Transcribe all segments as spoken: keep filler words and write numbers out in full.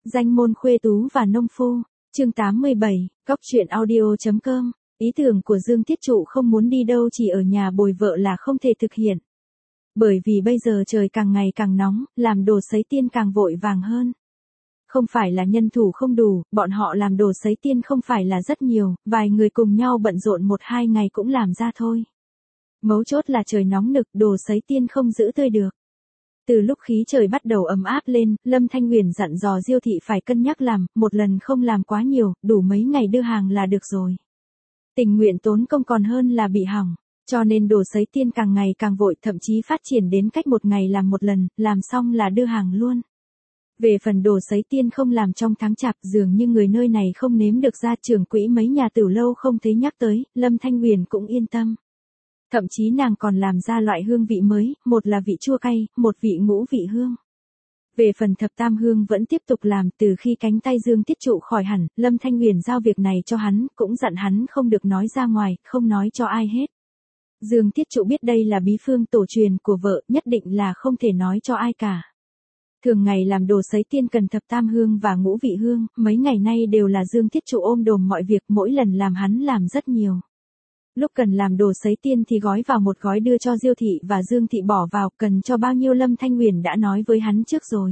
Danh môn khuê tú và nông phu, chương tám mươi bảy, Cóc truyện audio.com, ý tưởng của Dương Thiết Trụ không muốn đi đâu chỉ ở nhà bồi vợ là không thể thực hiện. Bởi vì bây giờ trời càng ngày càng nóng, làm đồ sấy tiên càng vội vàng hơn. Không phải là nhân thủ không đủ, bọn họ làm đồ sấy tiên không phải là rất nhiều, vài người cùng nhau bận rộn một hai ngày cũng làm ra thôi. Mấu chốt là trời nóng nực, đồ sấy tiên không giữ tươi được. Từ lúc khí trời bắt đầu ấm áp lên, Lâm Thanh Huyền dặn dò Diêu thị phải cân nhắc làm, một lần không làm quá nhiều, đủ mấy ngày đưa hàng là được rồi. Tình nguyện tốn công còn hơn là bị hỏng, cho nên đồ sấy tiên càng ngày càng vội, thậm chí phát triển đến cách một ngày làm một lần, làm xong là đưa hàng luôn. Về phần đồ sấy tiên không làm trong tháng chạp, dường như người nơi này không nếm được ra, trưởng quỹ mấy nhà tửu lâu không thấy nhắc tới, Lâm Thanh Huyền cũng yên tâm. Thậm chí nàng còn làm ra loại hương vị mới, một là vị chua cay, một vị ngũ vị hương. Về phần thập tam hương vẫn tiếp tục làm, từ khi cánh tay Dương Thiết Trụ khỏi hẳn, Lâm Thanh Huyền giao việc này cho hắn, cũng dặn hắn không được nói ra ngoài, không nói cho ai hết. Dương Thiết Trụ biết đây là bí phương tổ truyền của vợ, nhất định là không thể nói cho ai cả. Thường ngày làm đồ sấy tiên cần thập tam hương và ngũ vị hương, mấy ngày nay đều là Dương Thiết Trụ ôm đồm mọi việc, mỗi lần làm hắn làm rất nhiều. Lúc cần làm đồ sấy tiên thì gói vào một gói đưa cho Diêu thị và Dương thị bỏ vào, cần cho bao nhiêu Lâm Thanh Huyền đã nói với hắn trước rồi.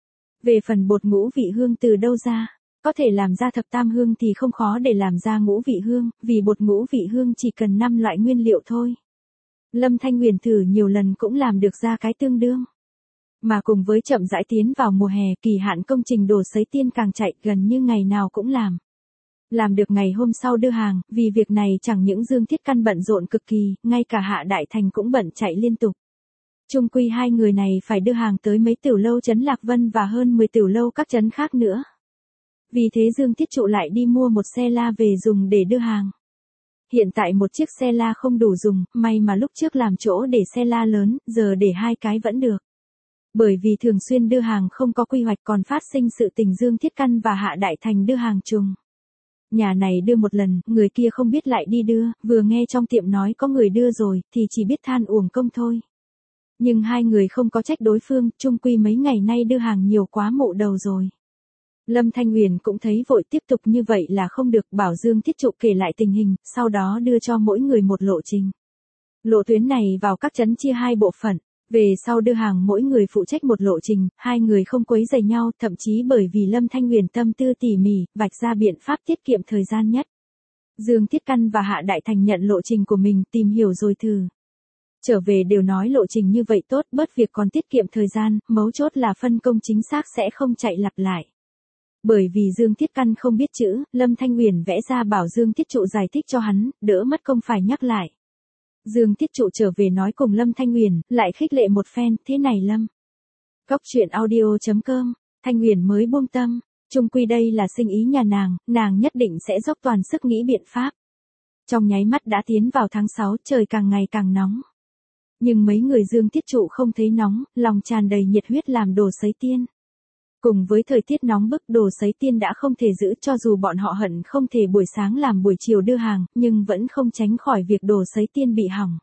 Về phần bột ngũ vị hương từ đâu ra, có thể làm ra thập tam hương thì không khó để làm ra ngũ vị hương, vì bột ngũ vị hương chỉ cần năm loại nguyên liệu thôi. Lâm Thanh Huyền thử nhiều lần cũng làm được ra cái tương đương. Mà cùng với chậm rãi tiến vào mùa hè, kỳ hạn công trình đồ sấy tiên càng chạy, gần như ngày nào cũng làm. Làm được ngày hôm sau đưa hàng, vì việc này chẳng những Dương Thiết Căn bận rộn cực kỳ, ngay cả Hạ Đại Thành cũng bận chạy liên tục. Chung quy hai người này phải đưa hàng tới mấy tiểu lâu trấn Lạc Vân và hơn mười tiểu lâu các trấn khác nữa. Vì thế Dương Thiết Trụ lại đi mua một xe la về dùng để đưa hàng. Hiện tại một chiếc xe la không đủ dùng, may mà lúc trước làm chỗ để xe la lớn, giờ để hai cái vẫn được. Bởi vì thường xuyên đưa hàng không có quy hoạch, còn phát sinh sự tình Dương Thiết Căn và Hạ Đại Thành đưa hàng trùng. Nhà này đưa một lần, người kia không biết lại đi đưa, vừa nghe trong tiệm nói có người đưa rồi, thì chỉ biết than uổng công thôi. Nhưng hai người không có trách đối phương, chung quy mấy ngày nay đưa hàng nhiều quá mụ đầu rồi. Lâm Thanh Huyền cũng thấy vội, tiếp tục như vậy là không được, bảo Dương Thiết Trụ kể lại tình hình, sau đó đưa cho mỗi người một lộ trình. Lộ tuyến này vào các trấn chia hai bộ phận. Về sau đưa hàng mỗi người phụ trách một lộ trình, hai người không quấy rầy nhau, thậm chí bởi vì Lâm Thanh Huyền tâm tư tỉ mỉ, vạch ra biện pháp tiết kiệm thời gian nhất. Dương Thiết Căn và Hạ Đại Thành nhận lộ trình của mình, tìm hiểu rồi thử. Trở về đều nói lộ trình như vậy tốt, bớt việc còn tiết kiệm thời gian, mấu chốt là phân công chính xác sẽ không chạy lặp lại. Bởi vì Dương Thiết Căn không biết chữ, Lâm Thanh Huyền vẽ ra bảo Dương Thiết Trụ giải thích cho hắn, đỡ mất công phải nhắc lại. Dương Thiết Trụ trở về nói cùng Lâm Thanh Huyền, lại khích lệ một phen, thế này Lâm. Cóc truyện audio.com, Thanh Huyền mới buông tâm, chung quy đây là sinh ý nhà nàng, nàng nhất định sẽ dốc toàn sức nghĩ biện pháp. Trong nháy mắt đã tiến vào tháng sáu, trời càng ngày càng nóng. Nhưng mấy người Dương Thiết Trụ không thấy nóng, lòng tràn đầy nhiệt huyết làm đồ sấy tiên. Cùng với thời tiết nóng bức, đồ sấy tiên đã không thể giữ, cho dù bọn họ hận không thể buổi sáng làm buổi chiều đưa hàng, nhưng vẫn không tránh khỏi việc đồ sấy tiên bị hỏng.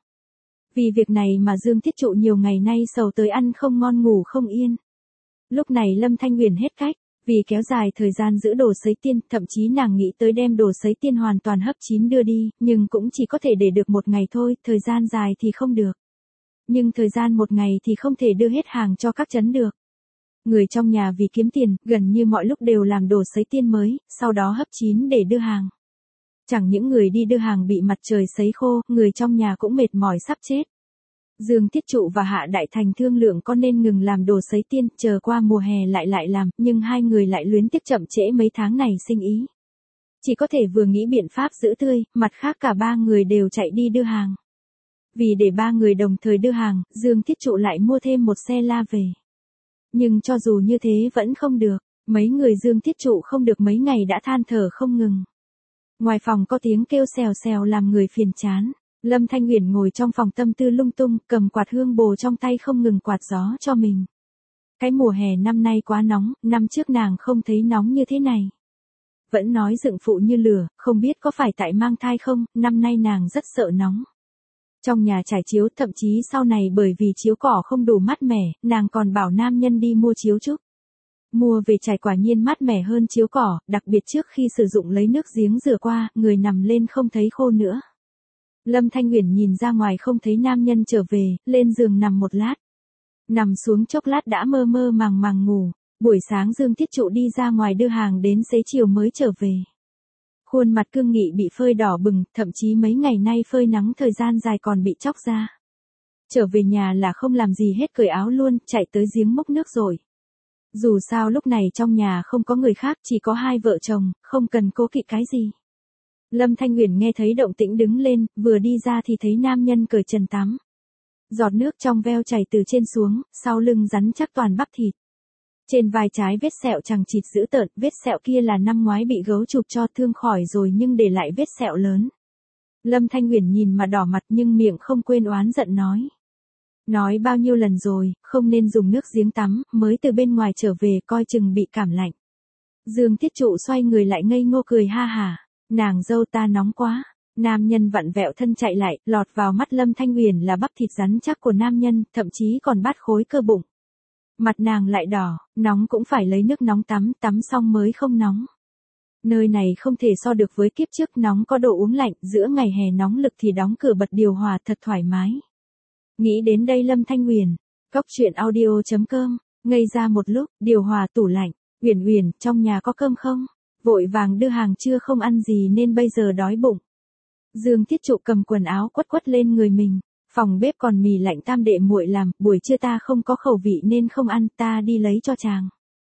Vì việc này mà Dương Thiết Trụ nhiều ngày nay sầu tới ăn không ngon ngủ không yên. Lúc này Lâm Thanh Huyền hết cách, vì kéo dài thời gian giữ đồ sấy tiên, thậm chí nàng nghĩ tới đem đồ sấy tiên hoàn toàn hấp chín đưa đi, nhưng cũng chỉ có thể để được một ngày thôi, thời gian dài thì không được. Nhưng thời gian một ngày thì không thể đưa hết hàng cho các trấn được. Người trong nhà vì kiếm tiền, gần như mọi lúc đều làm đồ sấy tiên mới, sau đó hấp chín để đưa hàng. Chẳng những người đi đưa hàng bị mặt trời sấy khô, người trong nhà cũng mệt mỏi sắp chết. Dương Thiết Trụ và Hạ Đại Thành thương lượng có nên ngừng làm đồ sấy tiên, chờ qua mùa hè lại lại làm, nhưng hai người lại luyến tiếc chậm trễ mấy tháng này sinh ý. Chỉ có thể vừa nghĩ biện pháp giữ tươi, mặt khác cả ba người đều chạy đi đưa hàng. Vì để ba người đồng thời đưa hàng, Dương Thiết Trụ lại mua thêm một xe la về. Nhưng cho dù như thế vẫn không được, mấy người Dương Thiết Trụ không được mấy ngày đã than thở không ngừng. Ngoài phòng có tiếng kêu xèo xèo làm người phiền chán, Lâm Thanh Huyền ngồi trong phòng tâm tư lung tung, cầm quạt hương bồ trong tay không ngừng quạt gió cho mình. Cái mùa hè năm nay quá nóng, năm trước nàng không thấy nóng như thế này. Vẫn nói dựng phụ như lửa, không biết có phải tại mang thai không, năm nay nàng rất sợ nóng. Trong nhà trải chiếu, thậm chí sau này bởi vì chiếu cỏ không đủ mát mẻ, nàng còn bảo nam nhân đi mua chiếu trúc. mua về trải quả nhiên mát mẻ hơn chiếu cỏ, đặc biệt trước khi sử dụng lấy nước giếng rửa qua, người nằm lên không thấy khô nữa. Lâm Thanh Uyển nhìn ra ngoài không thấy nam nhân trở về, lên giường nằm một lát. Nằm xuống chốc lát đã mơ mơ màng màng ngủ, buổi sáng Dương Thiết Trụ đi ra ngoài đưa hàng đến xế chiều mới trở về. Khuôn mặt cương nghị bị phơi đỏ bừng, thậm chí mấy ngày nay phơi nắng thời gian dài còn bị chóc ra. Trở về nhà là không làm gì hết, cởi áo luôn, chạy tới giếng múc nước rồi. Dù sao lúc này trong nhà không có người khác, chỉ có hai vợ chồng, không cần cố kỵ cái gì. Lâm Thanh Uyển nghe thấy động tĩnh đứng lên, vừa đi ra thì thấy nam nhân cởi trần tắm. Giọt nước trong veo chảy từ trên xuống, sau lưng rắn chắc toàn bắp thịt. Trên vai trái vết sẹo chằng chịt dữ tợn, vết sẹo kia là năm ngoái bị gấu chụp cho thương khỏi rồi nhưng để lại vết sẹo lớn. Lâm Thanh Uyển nhìn mà đỏ mặt nhưng miệng không quên oán giận nói. Nói bao nhiêu lần rồi, không nên dùng nước giếng tắm, mới từ bên ngoài trở về coi chừng bị cảm lạnh. Dương Thiết Trụ xoay người lại ngây ngô cười ha hả, nàng dâu ta nóng quá. Nam nhân vặn vẹo thân chạy lại, lọt vào mắt Lâm Thanh Uyển là bắp thịt rắn chắc của nam nhân, thậm chí còn bát khối cơ bụng. Mặt nàng lại đỏ, nóng cũng phải lấy nước nóng tắm, tắm xong mới không nóng. Nơi này không thể so được với kiếp trước, nóng có độ uống lạnh, giữa ngày hè nóng lực thì đóng cửa bật điều hòa thật thoải mái. Nghĩ đến đây Lâm Thanh Uyển, cóc truyện audio chấm com, ngây ra một lúc, điều hòa tủ lạnh, Uyển Uyển, trong nhà có cơm không? Vội vàng đưa hàng trưa không ăn gì nên bây giờ đói bụng. Dương Thiết Trụ cầm quần áo quất quất lên người mình, phòng bếp còn mì lạnh tam đệ muội làm, buổi trưa ta không có khẩu vị nên không ăn, ta đi lấy cho chàng.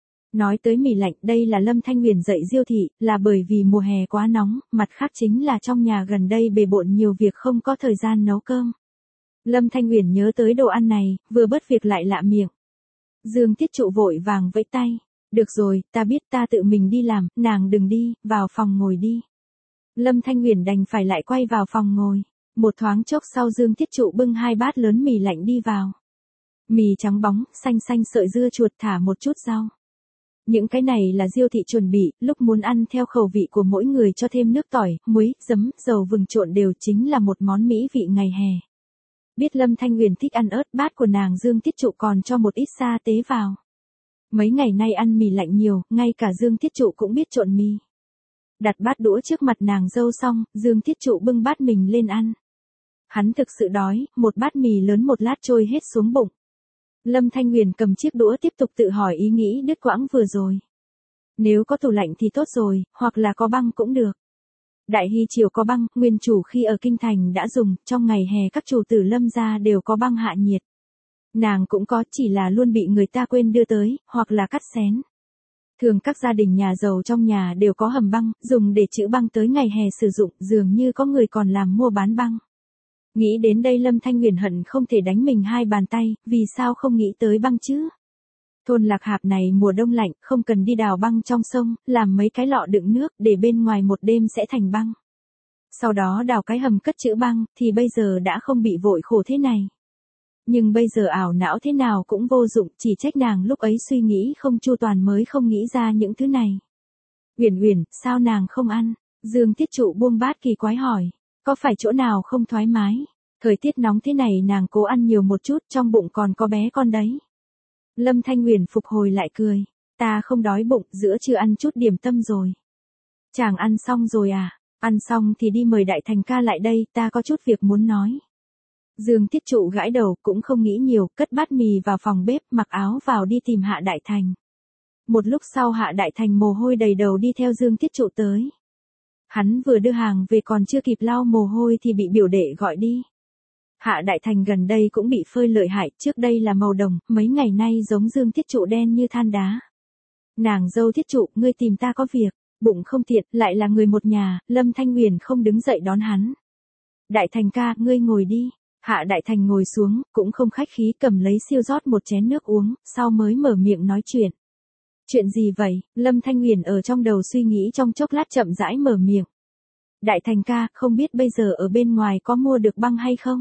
Nói tới mì lạnh, đây là Lâm Thanh Uyển dạy Diêu thị, là bởi vì mùa hè quá nóng, mặt khác chính là trong nhà gần đây bề bộn nhiều việc không có thời gian nấu cơm. Lâm Thanh Uyển nhớ tới đồ ăn này, vừa bớt việc lại lạ miệng. Dương Thiết Trụ vội vàng vẫy tay, được rồi, ta biết, ta tự mình đi làm, nàng đừng đi, vào phòng ngồi đi. Lâm Thanh Uyển đành phải lại quay vào phòng ngồi. Một thoáng chốc sau Dương Thiết Trụ bưng hai bát lớn mì lạnh đi vào. Mì trắng bóng, xanh xanh sợi dưa chuột thả một chút rau. Những cái này là Diêu thị chuẩn bị, lúc muốn ăn theo khẩu vị của mỗi người cho thêm nước tỏi, muối, giấm, dầu vừng trộn đều, chính là một món mỹ vị ngày hè. Biết Lâm Thanh Uyển thích ăn ớt, bát của nàng Dương Thiết Trụ còn cho một ít sa tế vào. Mấy ngày nay ăn mì lạnh nhiều, ngay cả Dương Thiết Trụ cũng biết trộn mì. Đặt bát đũa trước mặt nàng dâu xong, Dương Thiết Trụ bưng bát mình lên ăn. Hắn thực sự đói, một bát mì lớn một lát trôi hết xuống bụng. Lâm Thanh Uyển cầm chiếc đũa tiếp tục tự hỏi ý nghĩ đứt quãng vừa rồi. Nếu có tủ lạnh thì tốt rồi, hoặc là có băng cũng được. Đại Hy Triều có băng, nguyên chủ khi ở Kinh Thành đã dùng, trong ngày hè các chủ tử Lâm gia đều có băng hạ nhiệt. Nàng cũng có, chỉ là luôn bị người ta quên đưa tới, hoặc là cắt xén. Thường các gia đình nhà giàu trong nhà đều có hầm băng, dùng để trữ băng tới ngày hè sử dụng, dường như có người còn làm mua bán băng. Nghĩ đến đây Lâm Thanh Uyển hận không thể đánh mình hai bàn tay, vì sao không nghĩ tới băng chứ? Thôn Lạc Hạp này mùa đông lạnh, không cần đi đào băng trong sông, làm mấy cái lọ đựng nước, để bên ngoài một đêm sẽ thành băng. Sau đó đào cái hầm cất trữ băng, thì bây giờ đã không bị vội khổ thế này. Nhưng bây giờ ảo não thế nào cũng vô dụng, chỉ trách nàng lúc ấy suy nghĩ không chu toàn mới không nghĩ ra những thứ này. Uyển Uyển, sao nàng không ăn? Dương Thiết Trụ buông bát kỳ quái hỏi, có phải chỗ nào không thoải mái? Thời tiết nóng thế này nàng cố ăn nhiều một chút, trong bụng còn có bé con đấy. Lâm Thanh Uyển phục hồi lại cười, ta không đói bụng, giữa trưa ăn chút điểm tâm rồi. Chàng ăn xong rồi à? Ăn xong thì đi mời Đại Thành ca lại đây, ta có chút việc muốn nói. Dương Thiết Trụ gãi đầu, cũng không nghĩ nhiều, cất bát mì vào phòng bếp, mặc áo vào đi tìm Hạ Đại Thành. Một lúc sau Hạ Đại Thành mồ hôi đầy đầu đi theo Dương Thiết Trụ tới. Hắn vừa đưa hàng về còn chưa kịp lau mồ hôi thì bị biểu đệ gọi đi. Hạ Đại Thành gần đây cũng bị phơi lợi hại, trước đây là màu đồng, mấy ngày nay giống Dương Thiết Trụ đen như than đá. Nàng dâu Thiết Trụ, ngươi tìm ta có việc, bụng không tiện, lại là người một nhà, Lâm Thanh Uyển không đứng dậy đón hắn. Đại Thành ca, ngươi ngồi đi. Hạ Đại Thành ngồi xuống, cũng không khách khí cầm lấy siêu rót một chén nước uống, sau mới mở miệng nói chuyện. Chuyện gì vậy? Lâm Thanh Uyển ở trong đầu suy nghĩ trong chốc lát chậm rãi mở miệng. Đại Thành ca, không biết bây giờ ở bên ngoài có mua được băng hay không?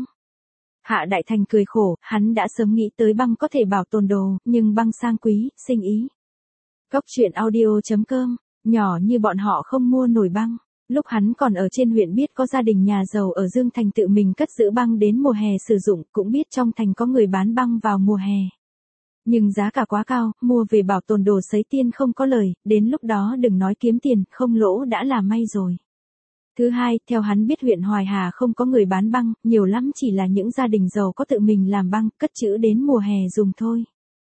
Hạ Đại Thành cười khổ, hắn đã sớm nghĩ tới băng có thể bảo tồn đồ, nhưng băng sang quý, sinh ý. Cóc truyện audio chấm com, nhỏ như bọn họ không mua nổi băng. Lúc hắn còn ở trên huyện biết có gia đình nhà giàu ở Dương Thành tự mình cất giữ băng đến mùa hè sử dụng, cũng biết trong thành có người bán băng vào mùa hè. Nhưng giá cả quá cao, mua về bảo tồn đồ sấy tiên không có lời, đến lúc đó đừng nói kiếm tiền, không lỗ đã là may rồi. Thứ hai, theo hắn biết huyện Hoài Hà không có người bán băng, nhiều lắm chỉ là những gia đình giàu có tự mình làm băng, cất trữ đến mùa hè dùng thôi.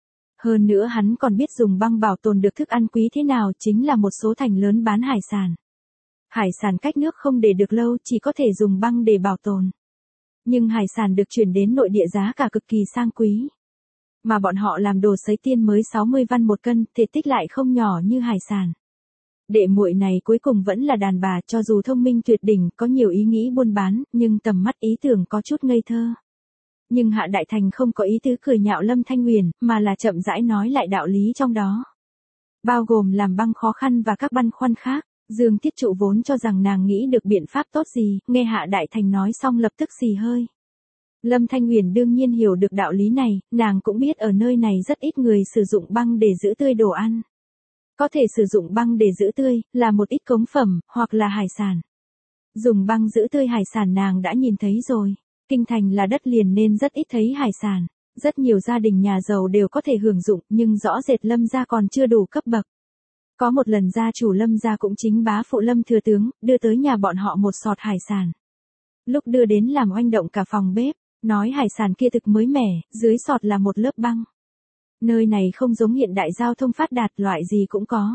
Hơn nữa hắn còn biết dùng băng bảo tồn được thức ăn quý thế nào, chính là một số thành lớn bán hải sản. Hải sản cách nước không để được lâu, chỉ có thể dùng băng để bảo tồn. Nhưng hải sản được chuyển đến nội địa giá cả cực kỳ sang quý. Mà bọn họ làm đồ sấy tiên mới sáu mươi văn một cân, thể tích lại không nhỏ như hải sản. Đệ muội này cuối cùng vẫn là đàn bà, cho dù thông minh tuyệt đỉnh, có nhiều ý nghĩ buôn bán, nhưng tầm mắt ý tưởng có chút ngây thơ. Nhưng Hạ Đại Thành không có ý tứ cười nhạo Lâm Thanh Huyền, mà là chậm rãi nói lại đạo lý trong đó. Bao gồm làm băng khó khăn và các băn khoăn khác. Dương Tiết Trụ vốn cho rằng nàng nghĩ được biện pháp tốt gì, nghe Hạ Đại Thành nói xong lập tức xì hơi. Lâm Thanh Huyền đương nhiên hiểu được đạo lý này, nàng cũng biết ở nơi này rất ít người sử dụng băng để giữ tươi đồ ăn. Có thể sử dụng băng để giữ tươi, là một ít cống phẩm, hoặc là hải sản. Dùng băng giữ tươi hải sản nàng đã nhìn thấy rồi. Kinh thành là đất liền nên rất ít thấy hải sản. Rất nhiều gia đình nhà giàu đều có thể hưởng dụng, nhưng rõ rệt Lâm gia còn chưa đủ cấp bậc. Có một lần gia chủ Lâm gia cũng chính bá phụ Lâm thừa tướng, đưa tới nhà bọn họ một sọt hải sản. Lúc đưa đến làm oanh động cả phòng bếp, nói hải sản kia thực mới mẻ, dưới sọt là một lớp băng. Nơi này không giống hiện đại giao thông phát đạt, loại gì cũng có.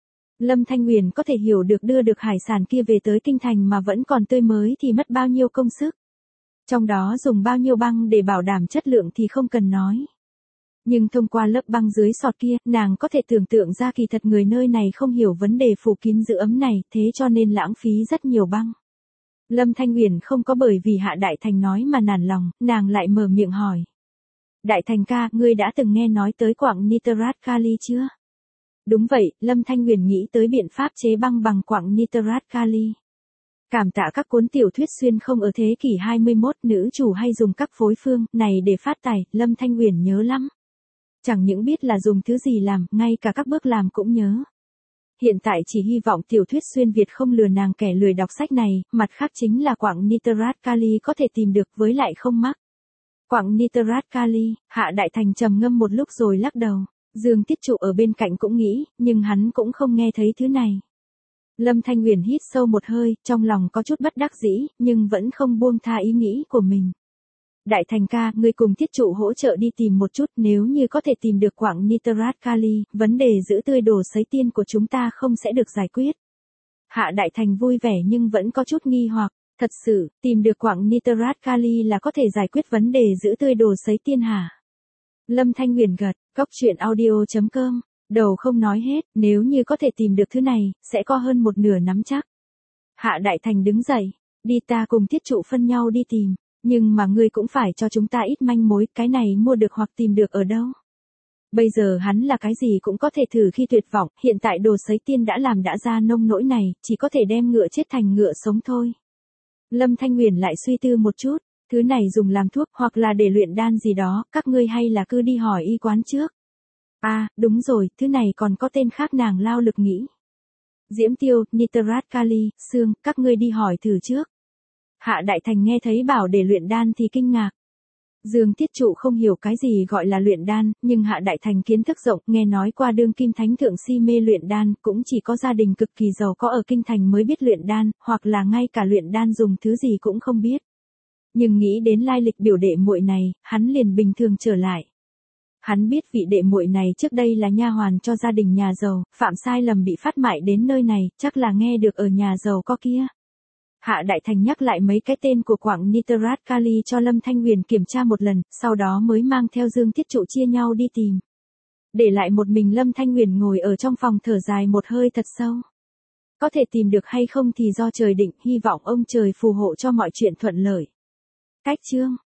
Lâm Thanh Huyền có thể hiểu được đưa được hải sản kia về tới kinh thành mà vẫn còn tươi mới thì mất bao nhiêu công sức. Trong đó dùng bao nhiêu băng để bảo đảm chất lượng thì không cần nói. Nhưng thông qua lớp băng dưới sọt kia, nàng có thể tưởng tượng ra kỳ thật người nơi này không hiểu vấn đề phủ kín giữ ấm này, thế cho nên lãng phí rất nhiều băng. Lâm Thanh Huyền không có bởi vì Hạ Đại Thành nói mà nản lòng, nàng lại mở miệng hỏi. Đại Thành ca, ngươi đã từng nghe nói tới quặng nitrat kali chưa? Đúng vậy, Lâm Thanh Huyền nghĩ tới biện pháp chế băng bằng quặng nitrat kali. Cảm tạ các cuốn tiểu thuyết xuyên không ở thế kỷ hai mươi mốt, nữ chủ hay dùng các phối phương này để phát tài, Lâm Thanh Huyền nhớ lắm. Chẳng những biết là dùng thứ gì làm, ngay cả các bước làm cũng nhớ. Hiện tại chỉ hy vọng tiểu thuyết xuyên Việt không lừa nàng kẻ lười đọc sách này, mặt khác chính là quặng nitrat kali có thể tìm được với lại không mắc. Quặng nitrat kali, Hạ Đại Thành trầm ngâm một lúc rồi lắc đầu. Dương Tiết Trụ ở bên cạnh cũng nghĩ, nhưng hắn cũng không nghe thấy thứ này. Lâm Thanh Huyền hít sâu một hơi, trong lòng có chút bất đắc dĩ, nhưng vẫn không buông tha ý nghĩ của mình. Đại Thành ca, ngươi cùng Tiết Trụ hỗ trợ đi tìm một chút, nếu như có thể tìm được quặng nitrat kali, vấn đề giữ tươi đồ sấy tiên của chúng ta không sẽ được giải quyết. Hạ Đại Thành vui vẻ nhưng vẫn có chút nghi hoặc, thật sự, tìm được quặng nitrat kali là có thể giải quyết vấn đề giữ tươi đồ sấy tiên hả? Lâm Thanh Huyền gật, cốc truyện audio chấm com, đầu không nói hết, nếu như có thể tìm được thứ này, sẽ có hơn một nửa nắm chắc. Hạ Đại Thành đứng dậy, đi ta cùng Tiết Trụ phân nhau đi tìm. Nhưng mà ngươi cũng phải cho chúng ta ít manh mối, cái này mua được hoặc tìm được ở đâu. Bây giờ hắn là cái gì cũng có thể thử khi tuyệt vọng, hiện tại đồ sấy tiên đã làm đã ra nông nỗi này, chỉ có thể đem ngựa chết thành ngựa sống thôi. Lâm Thanh Huyền lại suy tư một chút, thứ này dùng làm thuốc hoặc là để luyện đan gì đó, các ngươi hay là cứ đi hỏi y quán trước. À, đúng rồi, thứ này còn có tên khác nàng lao lực nghĩ. Diễm tiêu, nitrat kali, xương, các ngươi đi hỏi thử trước. Hạ Đại Thành nghe thấy bảo để luyện đan thì kinh ngạc. Dương Tiết Trụ không hiểu cái gì gọi là luyện đan, nhưng Hạ Đại Thành kiến thức rộng, nghe nói qua đương kim thánh thượng si mê luyện đan, cũng chỉ có gia đình cực kỳ giàu có ở kinh thành mới biết luyện đan, hoặc là ngay cả luyện đan dùng thứ gì cũng không biết. Nhưng nghĩ đến lai lịch biểu đệ muội này, hắn liền bình thường trở lại. Hắn biết vị đệ muội này trước đây là nha hoàn cho gia đình nhà giàu, phạm sai lầm bị phát mại đến nơi này, chắc là nghe được ở nhà giàu có kia. Hạ Đại Thành nhắc lại mấy cái tên của quặng nitrat kali cho Lâm Thanh Huyền kiểm tra một lần, sau đó mới mang theo Dương Tiết Trụ chia nhau đi tìm. Để lại một mình Lâm Thanh Huyền ngồi ở trong phòng thở dài một hơi thật sâu. Có thể tìm được hay không thì do trời định, hy vọng ông trời phù hộ cho mọi chuyện thuận lợi. Cách chương